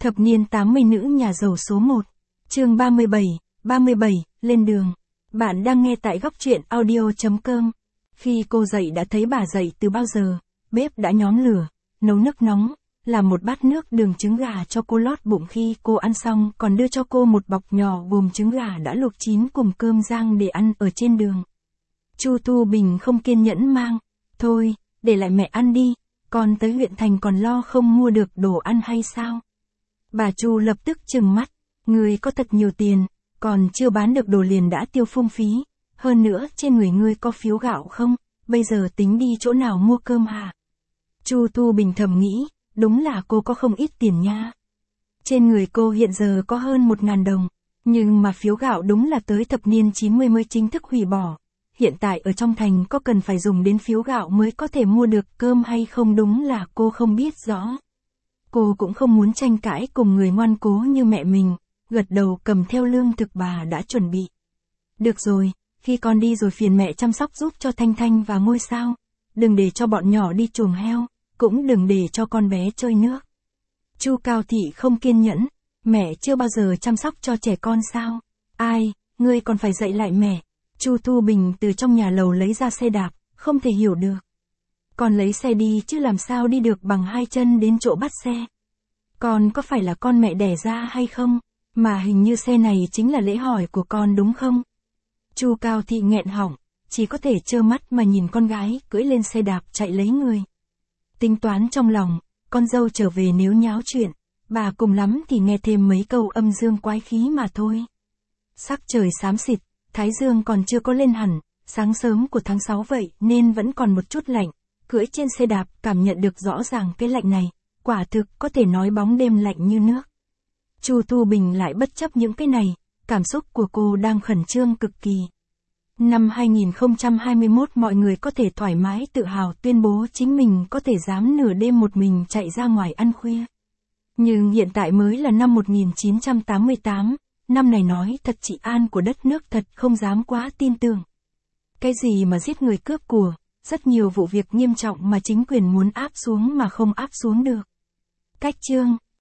Thập niên 80 nữ nhà giàu số 1. Chương 37, lên đường. Bạn đang nghe tại góc truyện audio.com. Khi cô dậy đã thấy bà dậy từ bao giờ, bếp đã nhóm lửa, nấu nước nóng, làm một bát nước đường trứng gà cho cô lót bụng khi cô ăn xong, còn đưa cho cô một bọc nhỏ gồm trứng gà đã luộc chín cùng cơm rang để ăn ở trên đường. Chu Thu Bình không kiên nhẫn mang, thôi, để lại mẹ ăn đi, con tới huyện thành còn lo không mua được đồ ăn hay sao? Bà Chu lập tức trừng mắt, ngươi có thật nhiều tiền, còn chưa bán được đồ liền đã tiêu phung phí, hơn nữa trên người ngươi có phiếu gạo không, bây giờ tính đi chỗ nào mua cơm hả? Chu Thu Bình thầm nghĩ, đúng là cô có không ít tiền nha. Trên người cô hiện giờ có hơn 1.000 đồng, nhưng mà phiếu gạo đúng là tới thập niên 90 mới chính thức hủy bỏ. Hiện tại ở trong thành có cần phải dùng đến phiếu gạo mới có thể mua được cơm hay không đúng là cô không biết rõ. Cô cũng không muốn tranh cãi cùng người ngoan cố như mẹ mình, gật đầu cầm theo lương thực bà đã chuẩn bị. Được rồi, khi con đi rồi phiền mẹ chăm sóc giúp cho Thanh Thanh và Ngôi Sao. Đừng để cho bọn nhỏ đi chuồng heo, cũng đừng để cho con bé chơi nước. Chu Cao Thị không kiên nhẫn, mẹ chưa bao giờ chăm sóc cho trẻ con sao? Ai, ngươi còn phải dạy lại mẹ. Chu Thu Bình từ trong nhà lầu lấy ra xe đạp, không thể hiểu được. Con lấy xe đi chứ làm sao đi được bằng hai chân đến chỗ bắt xe. Con có phải là con mẹ đẻ ra hay không? Mà hình như xe này chính là lễ hỏi của con đúng không? Chu Cao Thị nghẹn họng, chỉ có thể trơ mắt mà nhìn con gái cưỡi lên xe đạp chạy lấy người. Tính toán trong lòng, con dâu trở về nếu nháo chuyện, bà cùng lắm thì nghe thêm mấy câu âm dương quái khí mà thôi. Sắc trời xám xịt, thái dương còn chưa có lên hẳn, sáng sớm của tháng 6 vậy nên vẫn còn một chút lạnh, cưỡi trên xe đạp cảm nhận được rõ ràng cái lạnh này, quả thực có thể nói bóng đêm lạnh như nước. Chu Thu Bình lại bất chấp những cái này, cảm xúc của cô đang khẩn trương cực kỳ. Năm 2021 mọi người có thể thoải mái tự hào tuyên bố chính mình có thể dám nửa đêm một mình chạy ra ngoài ăn khuya. Nhưng hiện tại mới là năm 1988, năm này nói thật trị an của đất nước thật không dám quá tin tưởng. Cái gì mà giết người cướp của, rất nhiều vụ việc nghiêm trọng mà chính quyền muốn áp xuống mà không áp xuống được. Cách chương